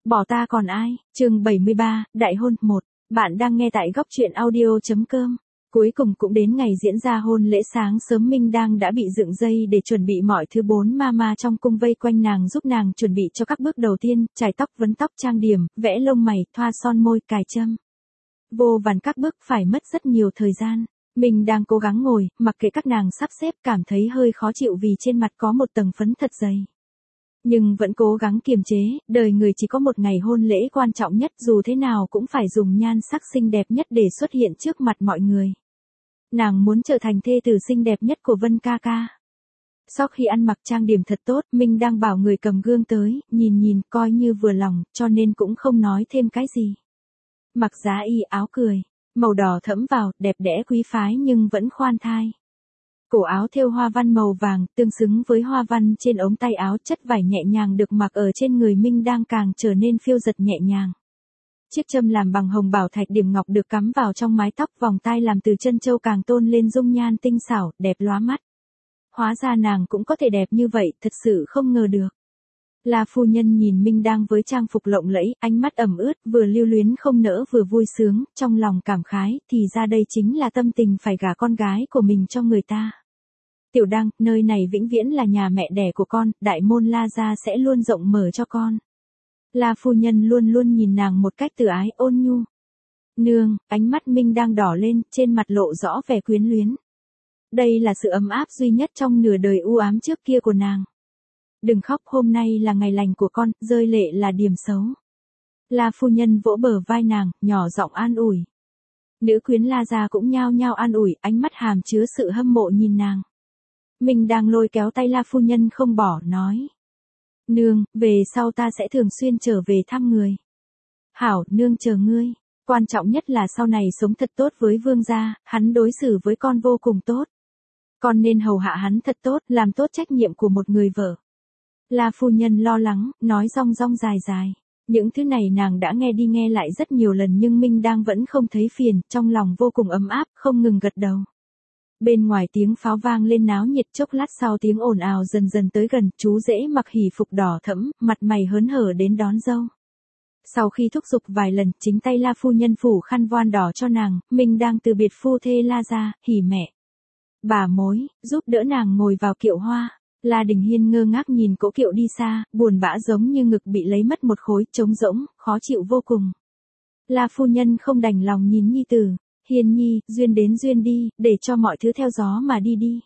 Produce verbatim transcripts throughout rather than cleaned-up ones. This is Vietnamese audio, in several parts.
Bỏ ta còn ai, chương bảy mươi ba, Đại hôn một. Bạn đang nghe tại góc truyện audio.com. Cuối cùng cũng đến ngày diễn ra hôn lễ. Sáng sớm Minh Đang đã bị dựng dây để chuẩn bị mọi thứ. Bốn mama trong cung vây quanh nàng giúp nàng chuẩn bị cho các bước đầu tiên, chải tóc, vấn tóc, trang điểm, vẽ lông mày, thoa son môi, cài châm. Vô vàn các bước phải mất rất nhiều thời gian. Mình đang cố gắng ngồi, mặc kệ các nàng sắp xếp, cảm thấy hơi khó chịu vì trên mặt có một tầng phấn thật dày. Nhưng vẫn cố gắng kiềm chế, đời người chỉ có một ngày hôn lễ quan trọng nhất, dù thế nào cũng phải dùng nhan sắc xinh đẹp nhất để xuất hiện trước mặt mọi người. Nàng muốn trở thành thê tử xinh đẹp nhất của Vân ca ca. Sau khi ăn mặc trang điểm thật tốt, Minh đang bảo người cầm gương tới, nhìn nhìn, coi như vừa lòng, cho nên cũng không nói thêm cái gì. Mặc giá y áo cười, màu đỏ thẫm vào, đẹp đẽ quý phái nhưng vẫn khoan thai. Cổ áo thêu hoa văn màu vàng, tương xứng với hoa văn trên ống tay áo, chất vải nhẹ nhàng được mặc ở trên người Minh đang càng trở nên phiêu dật nhẹ nhàng. Chiếc châm làm bằng hồng bảo thạch điểm ngọc được cắm vào trong mái tóc, vòng tai làm từ chân châu càng tôn lên dung nhan tinh xảo, đẹp lóa mắt. Hóa ra nàng cũng có thể đẹp như vậy, thật sự không ngờ được. La phu nhân nhìn Minh đang với trang phục lộng lẫy, ánh mắt ẩm ướt, vừa lưu luyến không nỡ vừa vui sướng, trong lòng cảm khái, thì ra đây chính là tâm tình phải gả con gái của mình cho người ta. Tiểu Đăng, nơi này vĩnh viễn là nhà mẹ đẻ của con, đại môn La gia sẽ luôn rộng mở cho con. La phu nhân luôn luôn nhìn nàng một cách từ ái, ôn nhu. Nương, ánh mắt Minh đang đỏ lên, trên mặt lộ rõ vẻ quyến luyến. Đây là sự ấm áp duy nhất trong nửa đời u ám trước kia của nàng. Đừng khóc, hôm nay là ngày lành của con, rơi lệ là điểm xấu. La phu nhân vỗ bờ vai nàng, nhỏ giọng an ủi. Nữ quyến La gia cũng nhao nhao an ủi, ánh mắt hàm chứa sự hâm mộ nhìn nàng. Mình đang lôi kéo tay La phu nhân không bỏ, nói. Nương, về sau ta sẽ thường xuyên trở về thăm người. Hảo, nương chờ ngươi. Quan trọng nhất là sau này sống thật tốt với vương gia, hắn đối xử với con vô cùng tốt. Con nên hầu hạ hắn thật tốt, làm tốt trách nhiệm của một người vợ. La phu nhân lo lắng, nói rong rong dài dài. Những thứ này nàng đã nghe đi nghe lại rất nhiều lần nhưng Minh đang vẫn không thấy phiền, trong lòng vô cùng ấm áp, không ngừng gật đầu. Bên ngoài tiếng pháo vang lên náo nhiệt, chốc lát sau tiếng ồn ào dần dần tới gần, chú rể mặc hỉ phục đỏ thẫm, mặt mày hớn hở đến đón dâu. Sau khi thúc giục vài lần, chính tay La phu nhân phủ khăn voan đỏ cho nàng, Minh đang từ biệt phu thê La gia, hỉ mẹ. Bà mối, giúp đỡ nàng ngồi vào kiệu hoa. La Đình Hiên ngơ ngác nhìn cỗ kiệu đi xa, buồn bã giống như ngực bị lấy mất một khối, trống rỗng, khó chịu vô cùng. La phu nhân không đành lòng nhìn nhi tử. Hiên nhi, duyên đến duyên đi, để cho mọi thứ theo gió mà đi đi.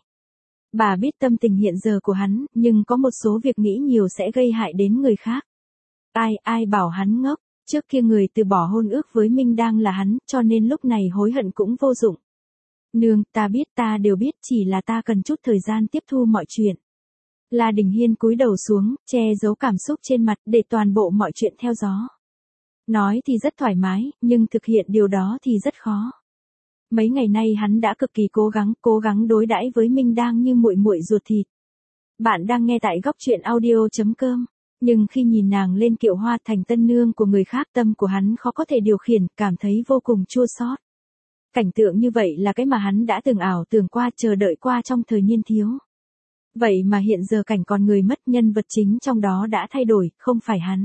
Bà biết tâm tình hiện giờ của hắn, nhưng có một số việc nghĩ nhiều sẽ gây hại đến người khác. Ai, ai bảo hắn ngốc, trước kia người từ bỏ hôn ước với Minh đang là hắn, cho nên lúc này hối hận cũng vô dụng. Nương, ta biết, ta đều biết, chỉ là ta cần chút thời gian tiếp thu mọi chuyện. La Đình Hiên cúi đầu xuống, che giấu cảm xúc trên mặt, để toàn bộ mọi chuyện theo gió. Nói thì rất thoải mái, nhưng thực hiện điều đó thì rất khó. Mấy ngày nay hắn đã cực kỳ cố gắng, cố gắng đối đãi với Minh đang như muội muội ruột thịt. Bạn đang nghe tại góc truyện audio.com. Nhưng khi nhìn nàng lên kiệu hoa thành tân nương của người khác, tâm của hắn khó có thể điều khiển, cảm thấy vô cùng chua xót. Cảnh tượng như vậy là cái mà hắn đã từng ảo tưởng qua, chờ đợi qua trong thời niên thiếu. Vậy mà hiện giờ cảnh còn người mất, nhân vật chính trong đó đã thay đổi, không phải hắn.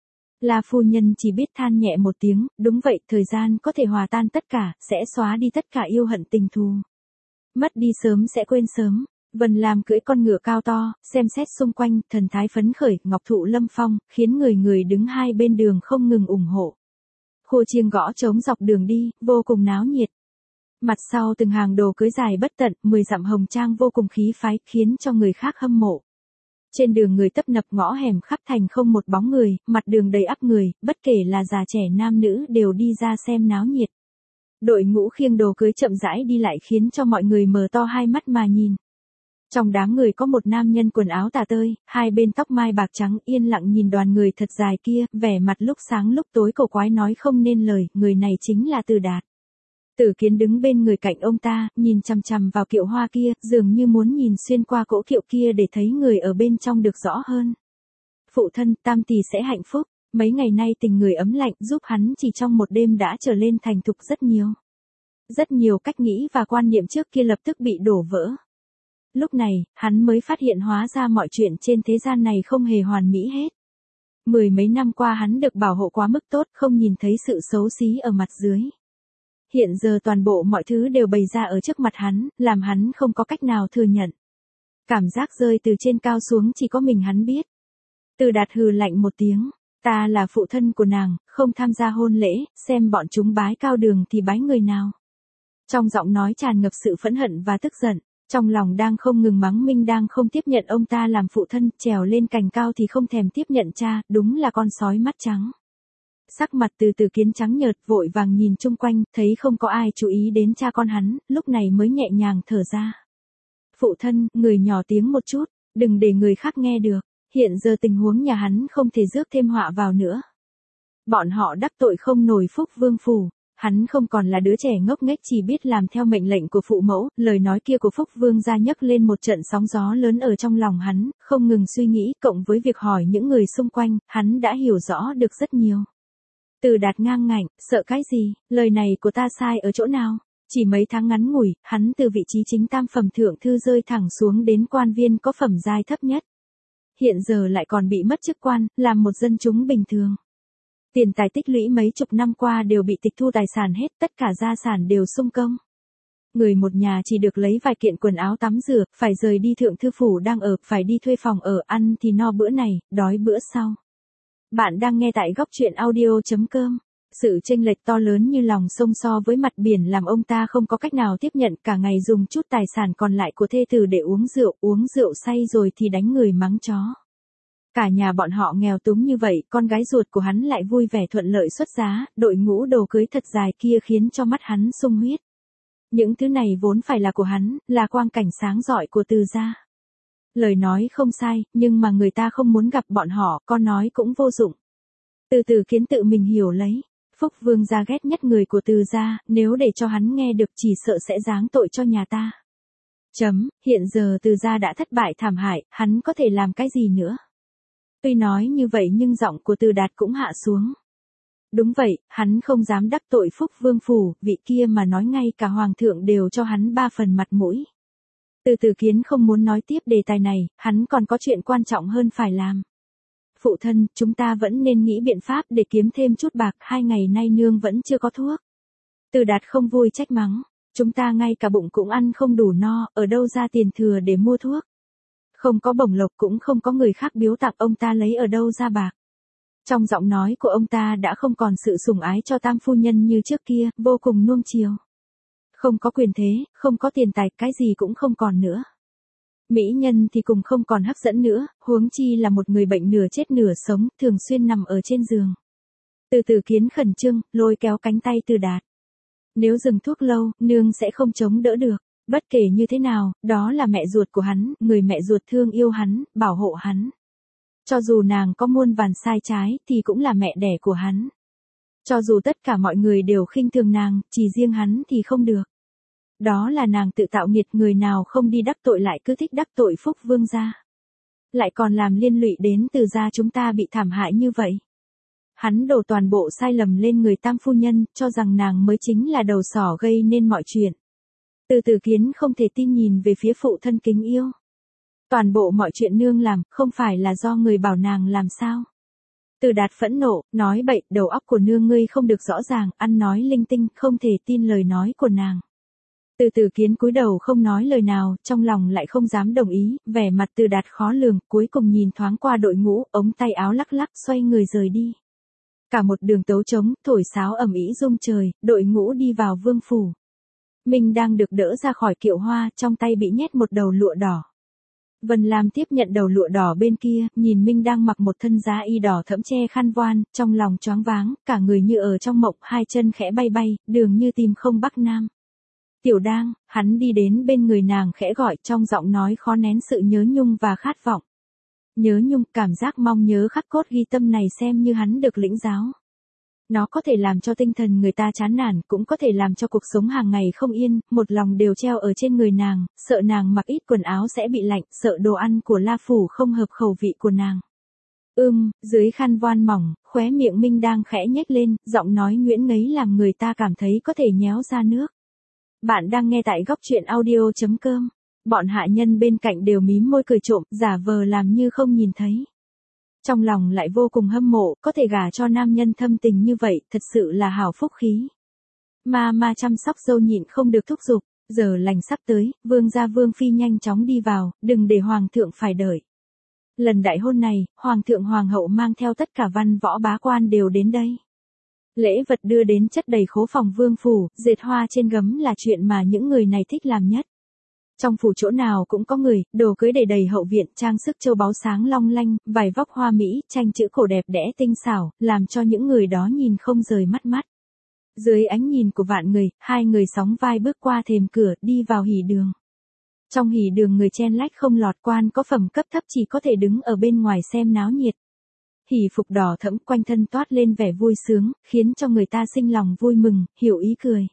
La phu nhân chỉ biết than nhẹ một tiếng, đúng vậy, thời gian có thể hòa tan tất cả, sẽ xóa đi tất cả yêu hận tình thù. Mất đi sớm sẽ quên sớm. Vân Lam cưỡi con ngựa cao to, xem xét xung quanh, thần thái phấn khởi, ngọc thụ lâm phong, khiến người người đứng hai bên đường không ngừng ủng hộ. Khua chiêng gõ trống dọc đường đi, vô cùng náo nhiệt. Mặt sau từng hàng đồ cưới dài bất tận, mười dặm hồng trang vô cùng khí phái, khiến cho người khác hâm mộ. Trên đường người tấp nập, ngõ hẻm khắp thành không một bóng người, mặt đường đầy ắp người, bất kể là già trẻ nam nữ đều đi ra xem náo nhiệt. Đội ngũ khiêng đồ cưới chậm rãi đi lại khiến cho mọi người mở to hai mắt mà nhìn. Trong đám người có một nam nhân quần áo tả tơi, hai bên tóc mai bạc trắng, yên lặng nhìn đoàn người thật dài kia, vẻ mặt lúc sáng lúc tối cổ quái nói không nên lời, người này chính là Từ Đạt. Tử Kiến đứng bên người cạnh ông ta, nhìn chằm chằm vào kiệu hoa kia, dường như muốn nhìn xuyên qua cỗ kiệu kia để thấy người ở bên trong được rõ hơn. Phụ thân, tam tỷ sẽ hạnh phúc, mấy ngày nay tình người ấm lạnh giúp hắn chỉ trong một đêm đã trở lên thành thục rất nhiều. Rất nhiều cách nghĩ và quan niệm trước kia lập tức bị đổ vỡ. Lúc này, hắn mới phát hiện hóa ra mọi chuyện trên thế gian này không hề hoàn mỹ hết. Mười mấy năm qua hắn được bảo hộ quá mức tốt, không nhìn thấy sự xấu xí ở mặt dưới. Hiện giờ toàn bộ mọi thứ đều bày ra ở trước mặt hắn, làm hắn không có cách nào thừa nhận. Cảm giác rơi từ trên cao xuống chỉ có mình hắn biết. Từ Đạt hừ lạnh một tiếng, ta là phụ thân của nàng, không tham gia hôn lễ, xem bọn chúng bái cao đường thì bái người nào. Trong giọng nói tràn ngập sự phẫn hận và tức giận, trong lòng đang không ngừng mắng Minh đang không tiếp nhận ông ta làm phụ thân, trèo lên cành cao thì không thèm tiếp nhận cha, đúng là con sói mắt trắng. Sắc mặt từ từ kiến trắng nhợt, vội vàng nhìn chung quanh, thấy không có ai chú ý đến cha con hắn, lúc này mới nhẹ nhàng thở ra. Phụ thân, người nhỏ tiếng một chút, đừng để người khác nghe được, hiện giờ tình huống nhà hắn không thể rước thêm họa vào nữa. Bọn họ đắc tội không nổi Phúc Vương phủ, hắn không còn là đứa trẻ ngốc nghếch chỉ biết làm theo mệnh lệnh của phụ mẫu, lời nói kia của Phúc Vương gia nhấc lên một trận sóng gió lớn ở trong lòng hắn, không ngừng suy nghĩ, cộng với việc hỏi những người xung quanh, hắn đã hiểu rõ được rất nhiều. Từ Đạt ngang ngạnh, sợ cái gì, lời này của ta sai ở chỗ nào? Chỉ mấy tháng ngắn ngủi, hắn từ vị trí chính tam phẩm thượng thư rơi thẳng xuống đến quan viên có phẩm giai thấp nhất. Hiện giờ lại còn bị mất chức quan, làm một dân chúng bình thường. Tiền tài tích lũy mấy chục năm qua đều bị tịch thu tài sản hết, tất cả gia sản đều sung công. Người một nhà chỉ được lấy vài kiện quần áo tắm rửa, phải rời đi thượng thư phủ đang ở, phải đi thuê phòng ở, ăn thì no bữa này, đói bữa sau. Bạn đang nghe tại góc truyện audio chấm com. Sự chênh lệch to lớn như lòng sông so với mặt biển làm ông ta không có cách nào tiếp nhận, cả ngày dùng chút tài sản còn lại của thê tử để uống rượu, uống rượu say rồi thì đánh người mắng chó. Cả nhà bọn họ nghèo túng như vậy, con gái ruột của hắn lại vui vẻ thuận lợi xuất giá, đội ngũ đồ cưới thật dài kia khiến cho mắt hắn sung huyết. Những thứ này vốn phải là của hắn, là quang cảnh sáng rọi của Từ gia. Lời nói không sai, nhưng mà người ta không muốn gặp bọn họ, con nói cũng vô dụng. Từ Từ Kiến tự mình hiểu lấy. Phúc Vương gia ghét nhất người của Từ gia, nếu để cho hắn nghe được chỉ sợ sẽ giáng tội cho nhà ta. Chấm, hiện giờ Từ gia đã thất bại thảm hại, hắn có thể làm cái gì nữa? Tuy nói như vậy nhưng giọng của Từ Đạt cũng hạ xuống. Đúng vậy, hắn không dám đắc tội Phúc Vương phủ, vị kia mà nói ngay cả hoàng thượng đều cho hắn ba phần mặt mũi. Từ Từ Kiến không muốn nói tiếp đề tài này, hắn còn có chuyện quan trọng hơn phải làm. Phụ thân, chúng ta vẫn nên nghĩ biện pháp để kiếm thêm chút bạc, hai ngày nay nương vẫn chưa có thuốc. Từ Đạt không vui trách mắng, chúng ta ngay cả bụng cũng ăn không đủ no, ở đâu ra tiền thừa để mua thuốc. Không có bổng lộc cũng không có người khác biếu tặng, ông ta lấy ở đâu ra bạc. Trong giọng nói của ông ta đã không còn sự sủng ái cho tam phu nhân như trước kia, vô cùng nuông chiều. Không có quyền thế, không có tiền tài, cái gì cũng không còn nữa. Mỹ nhân thì cùng không còn hấp dẫn nữa, huống chi là một người bệnh nửa chết nửa sống, thường xuyên nằm ở trên giường. Từ Từ Kiến khẩn trương, lôi kéo cánh tay Từ Đạt. Nếu dừng thuốc lâu, nương sẽ không chống đỡ được. Bất kể như thế nào, đó là mẹ ruột của hắn, người mẹ ruột thương yêu hắn, bảo hộ hắn. Cho dù nàng có muôn vàn sai trái, thì cũng là mẹ đẻ của hắn. Cho dù tất cả mọi người đều khinh thường nàng, chỉ riêng hắn thì không được. Đó là nàng tự tạo nghiệt, người nào không đi đắc tội lại cứ thích đắc tội Phúc Vương gia. Lại còn làm liên lụy đến Từ gia chúng ta bị thảm hại như vậy. Hắn đổ toàn bộ sai lầm lên người tam phu nhân, cho rằng nàng mới chính là đầu sỏ gây nên mọi chuyện. Từ Từ Kiến không thể tin nhìn về phía phụ thân kính yêu. Toàn bộ mọi chuyện nương làm, không phải là do người bảo nàng làm sao? Từ Đạt phẫn nộ, nói bậy, đầu óc của nương ngươi không được rõ ràng, ăn nói linh tinh, không thể tin lời nói của nàng. Từ Từ Kiến cúi đầu không nói lời nào, trong lòng lại không dám đồng ý, vẻ mặt Từ Đạt khó lường, cuối cùng nhìn thoáng qua đội ngũ, ống tay áo lắc lắc, xoay người rời đi. Cả một đường tấu trống, thổi sáo ầm ĩ rung trời, đội ngũ đi vào vương phủ. Minh đang được đỡ ra khỏi kiệu hoa, trong tay bị nhét một đầu lụa đỏ. Vân Lam tiếp nhận đầu lụa đỏ bên kia, nhìn Minh đang mặc một thân giá y đỏ thẫm che khăn voan, trong lòng choáng váng, cả người như ở trong mộng, hai chân khẽ bay bay, đường như tìm không bắc nam. Tiểu Đang, hắn đi đến bên người nàng khẽ gọi, trong giọng nói khó nén sự nhớ nhung và khát vọng. Nhớ nhung, cảm giác mong nhớ khắc cốt ghi tâm này xem như hắn được lĩnh giáo. Nó có thể làm cho tinh thần người ta chán nản, cũng có thể làm cho cuộc sống hàng ngày không yên, một lòng đều treo ở trên người nàng, sợ nàng mặc ít quần áo sẽ bị lạnh, sợ đồ ăn của La Phủ không hợp khẩu vị của nàng. Ưm, dưới khăn voan mỏng, khóe miệng Minh đang khẽ nhếch lên, giọng nói nhuyễn ngấy làm người ta cảm thấy có thể nhéo ra nước. Bạn đang nghe tại góc truyện audio chấm com. Bọn hạ nhân bên cạnh đều mím môi cười trộm, giả vờ làm như không nhìn thấy. Trong lòng lại vô cùng hâm mộ, có thể gả cho nam nhân thâm tình như vậy, thật sự là hảo phúc khí. Ma ma chăm sóc dâu nhịn không được thúc giục, giờ lành sắp tới, vương gia vương phi nhanh chóng đi vào, đừng để hoàng thượng phải đợi. Lần đại hôn này, hoàng thượng hoàng hậu mang theo tất cả văn võ bá quan đều đến đây. Lễ vật đưa đến chất đầy khố phòng vương phủ, dệt hoa trên gấm là chuyện mà những người này thích làm nhất. Trong phủ chỗ nào cũng có người, đồ cưới đầy đầy hậu viện, trang sức châu báu sáng long lanh, vải vóc hoa mỹ, tranh chữ cổ đẹp đẽ tinh xảo, làm cho những người đó nhìn không rời mắt mắt. Dưới ánh nhìn của vạn người, hai người sóng vai bước qua thềm cửa, đi vào hỉ đường. Trong hỉ đường người chen lách không lọt, quan có phẩm cấp thấp chỉ có thể đứng ở bên ngoài xem náo nhiệt. Hỉ phục đỏ thẫm quanh thân toát lên vẻ vui sướng, khiến cho người ta sinh lòng vui mừng, hiểu ý cười.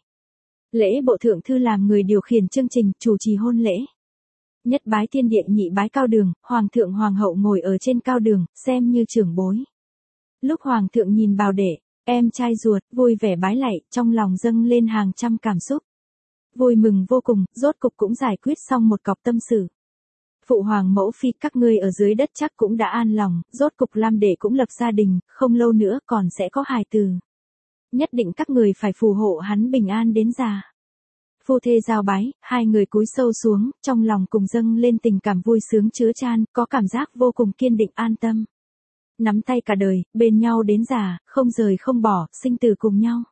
Lễ bộ thượng thư làm người điều khiển chương trình, chủ trì hôn lễ. Nhất bái thiên địa, nhị bái cao đường, hoàng thượng hoàng hậu ngồi ở trên cao đường, xem như trưởng bối. Lúc hoàng thượng nhìn bảo đệ, em trai ruột, vui vẻ bái lạy, trong lòng dâng lên hàng trăm cảm xúc. Vui mừng vô cùng, rốt cục cũng giải quyết xong một cọc tâm sự. Phụ hoàng mẫu phi các ngươi ở dưới đất chắc cũng đã an lòng, rốt cục Lam đệ cũng lập gia đình, không lâu nữa còn sẽ có hài tử. Nhất định các người phải phù hộ hắn bình an đến già. Phu thê giao bái, hai người cúi sâu xuống, trong lòng cùng dâng lên tình cảm vui sướng chứa chan, có cảm giác vô cùng kiên định an tâm. Nắm tay cả đời, bên nhau đến già, không rời không bỏ, sinh tử cùng nhau.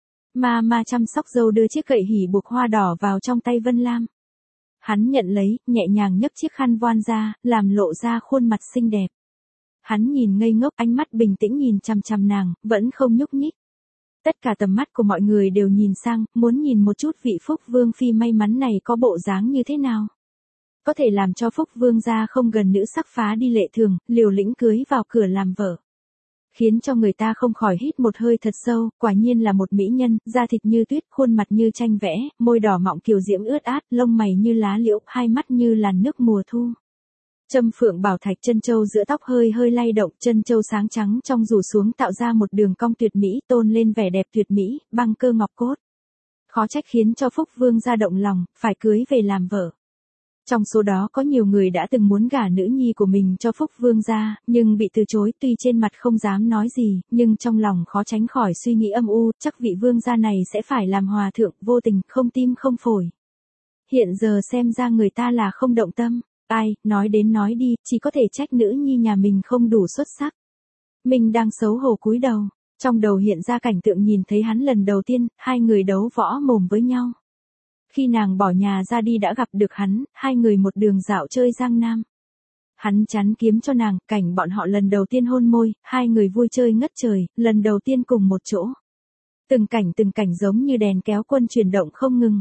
Ma ma chăm sóc dâu đưa chiếc gậy hỉ buộc hoa đỏ vào trong tay Vân Lam. Hắn nhận lấy, nhẹ nhàng nhấc chiếc khăn voan ra, làm lộ ra khuôn mặt xinh đẹp. Hắn nhìn ngây ngốc, ánh mắt bình tĩnh nhìn chằm chằm nàng, vẫn không nhúc nhích. Tất cả tầm mắt của mọi người đều nhìn sang, muốn nhìn một chút vị Phúc Vương phi may mắn này có bộ dáng như thế nào. Có thể làm cho Phúc Vương gia không gần nữ sắc phá đi lệ thường, liều lĩnh cưới vào cửa làm vợ. Khiến cho người ta không khỏi hít một hơi thật sâu, quả nhiên là một mỹ nhân, da thịt như tuyết, khuôn mặt như tranh vẽ, môi đỏ mọng kiều diễm ướt át, lông mày như lá liễu, hai mắt như làn nước mùa thu. Châm phượng bảo thạch chân châu giữa tóc hơi hơi lay động, chân châu sáng trắng trong rủ xuống tạo ra một đường cong tuyệt mỹ, tôn lên vẻ đẹp tuyệt mỹ, băng cơ ngọc cốt. Khó trách khiến cho Phúc Vương gia động lòng, phải cưới về làm vợ. Trong số đó có nhiều người đã từng muốn gả nữ nhi của mình cho Phúc Vương gia, nhưng bị từ chối, tuy trên mặt không dám nói gì, nhưng trong lòng khó tránh khỏi suy nghĩ âm u, chắc vị vương gia này sẽ phải làm hòa thượng, vô tình, không tim không phổi. Hiện giờ xem ra người ta là không động tâm. Ai, nói đến nói đi, chỉ có thể trách nữ nhi nhà mình không đủ xuất sắc. Mình đang xấu hổ cúi đầu, trong đầu hiện ra cảnh tượng nhìn thấy hắn lần đầu tiên, hai người đấu võ mồm với nhau. Khi nàng bỏ nhà ra đi đã gặp được hắn, hai người một đường dạo chơi Giang Nam. Hắn chắn kiếm cho nàng, cảnh bọn họ lần đầu tiên hôn môi, hai người vui chơi ngất trời, lần đầu tiên cùng một chỗ. Từng cảnh từng cảnh giống như đèn kéo quân chuyển động không ngừng.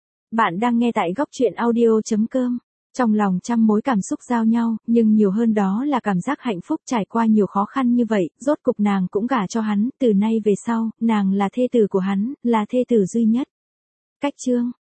Bạn đang nghe tại góc truyện audio chấm com. Trong lòng trăm mối cảm xúc giao nhau, nhưng nhiều hơn đó là cảm giác hạnh phúc trải qua nhiều khó khăn như vậy, rốt cục nàng cũng gả cho hắn, từ nay về sau, nàng là thê tử của hắn, là thê tử duy nhất. Cách chương